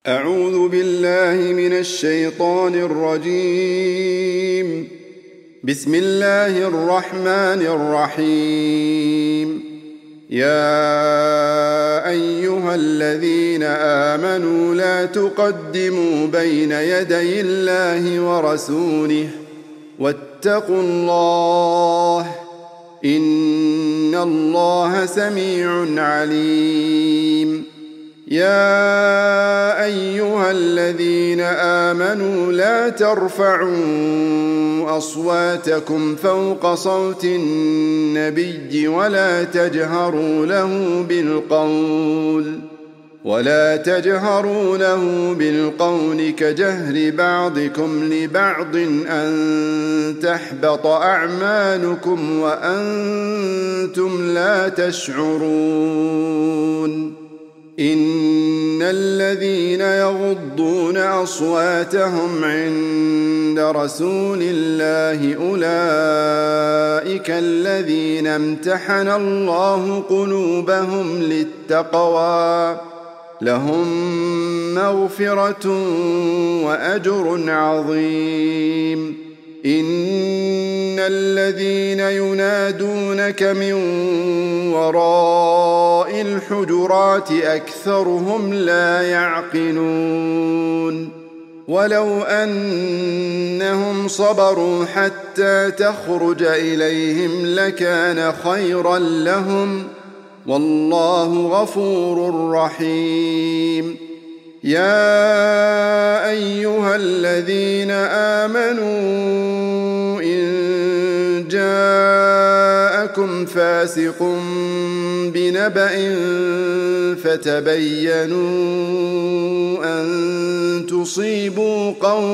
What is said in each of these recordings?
أعوذ بالله من الشيطان الرجيم. بسم الله الرحمن الرحيم. يا أيها الذين آمنوا لا تقدموا بين يدي الله ورسوله واتقوا الله إن الله سميع عليم. يا أيها الذين آمنوا لا ترفعوا أصواتكم فوق صوت النبي ولا تجهروا له بالقول كجهر بعضكم لبعض أن تحبط أعمالكم وأنتم لا تشعرون. إن الذين يغضون أصواتهم عند رسول الله أولئك الذين امتحن الله قلوبهم للتقوى لهم مغفرة وأجر عظيم. إن الذين ينادونك من وراء الحجرات أكثرهم لا يعقلون. ولو أنهم صبروا حتى تخرج إليهم لكان خيرا لهم والله غفور رحيم. يا أيها الذين آمنوا إن جاءكم فاسق بنبأ فتبينوا أن تصيبوا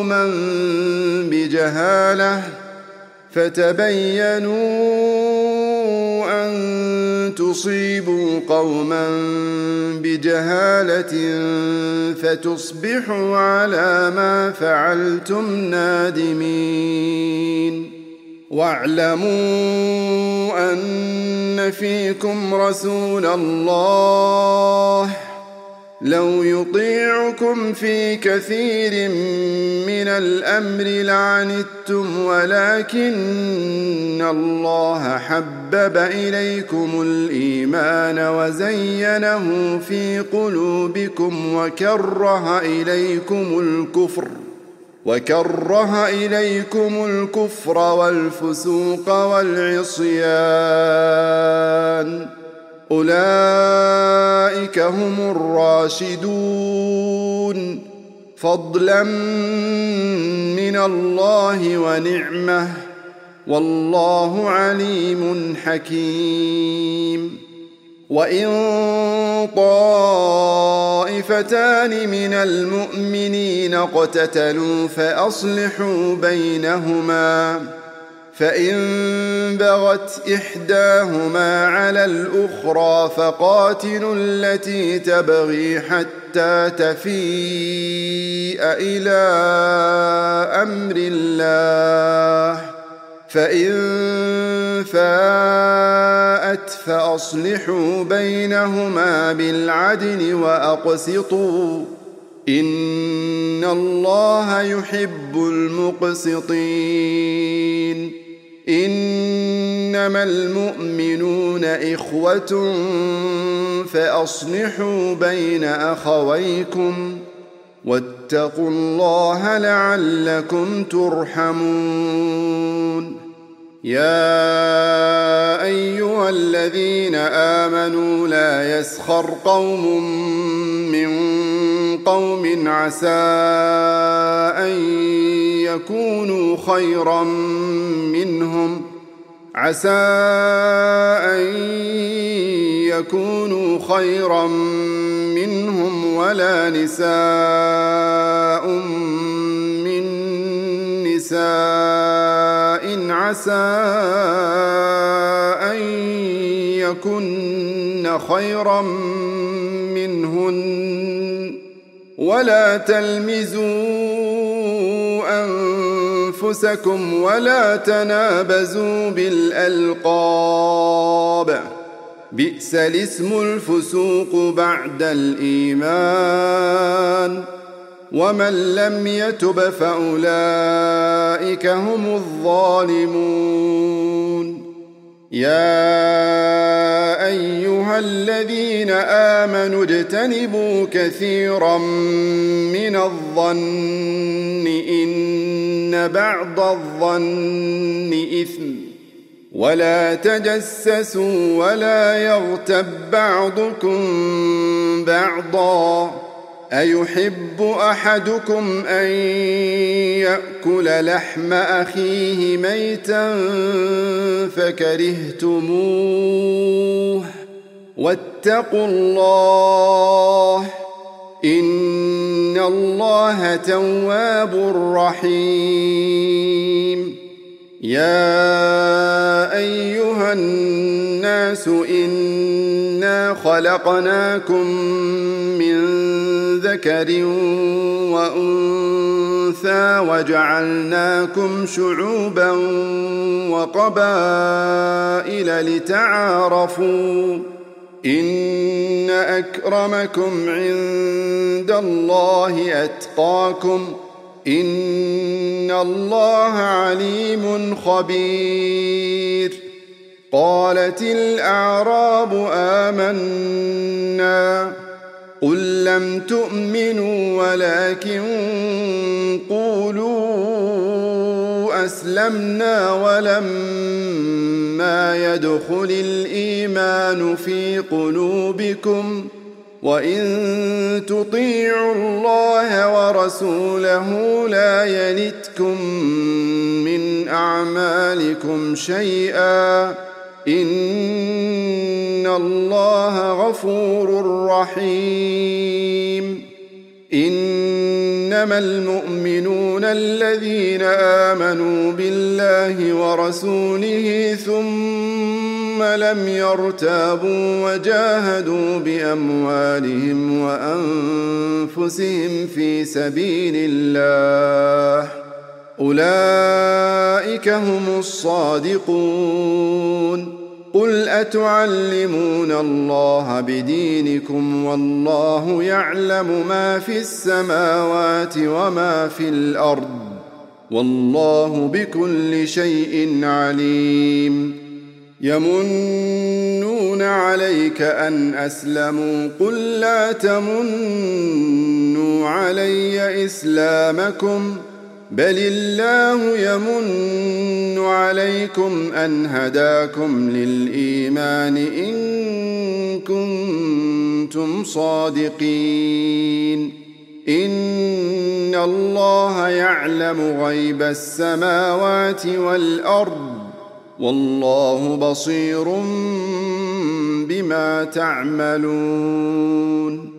قوما بجهالة فتصبحوا على ما فعلتم نادمين. واعلموا أن فيكم رسول الله لو يطيعكم في كثير من الأمر لعنتم ولكن الله حبب إليكم الإيمان وزينه في قلوبكم وكره إليكم الكفر والفسوق والعصيان أولئك هم الراشدون فضلا من الله ونعمة والله عليم حكيم. وإن طائفتان من المؤمنين اقتتلوا فأصلحوا بينهما فإن بغت إحداهما على الأخرى فقاتلوا التي تبغي حتى تفيء إلى أمر الله فإن فاءت فأصلحوا بينهما بالعدل وأقسطوا إن الله يحب المقسطين. إنما المؤمنون إخوة فأصلحوا بين أخويكم واتقوا الله لعلكم ترحمون. يا أيها الذين آمنوا لا يسخر قوم من قوم عسى أن يكونوا خيرا منهم ولا نساء من نساء عسى أن يكن خيرا منهن ولا تلمزوا أنفسكم ولا تنابزوا بالألقاب بئس الاسم الفسوق بعد الإيمان ومن لم يتب فأولئك هم الظالمون. يا أيها الذين آمنوا اجتنبوا كثيرا من الظن إن بعض الظن إثم، ولا تجسسوا ولا يغتب بعضكم بعضا، أيحب أحدكم أن يأكل لحم أخيه ميتا فكرهتموه، واتقوا الله إن الله تواب رحيم. يا أيها الناس إنا خلقناكم من ذكر وأنثى وجعلناكم شعوبا وقبائل لتعارفوا إن أكرمكم عند الله أتقاكم إن الله عليم خبير. قالت الأعراب آمنا قل لم تؤمنوا ولكن قولوا أسلمنا ولما يدخل الإيمان في قلوبكم وإن تطيعوا الله ورسوله لا يلتكم من أعمالكم شيئا إن الله غفور رحيم. إنما المؤمنون الذين آمنوا بالله ورسوله ثم لم يرتابوا وجاهدوا بأموالهم وأنفسهم في سبيل الله أولئك هم الصادقون. قل أتعلمون الله بدينكم والله يعلم ما في السماوات وما في الأرض والله بكل شيء عليم. يمنون عليك أن أسلموا قل لا تمنوا علي إسلامكم بل الله يمن عليكم أن هداكم للإيمان إن كنتم صادقين. إن الله يعلم غيب السماوات والأرض والله بصير بما تعملون.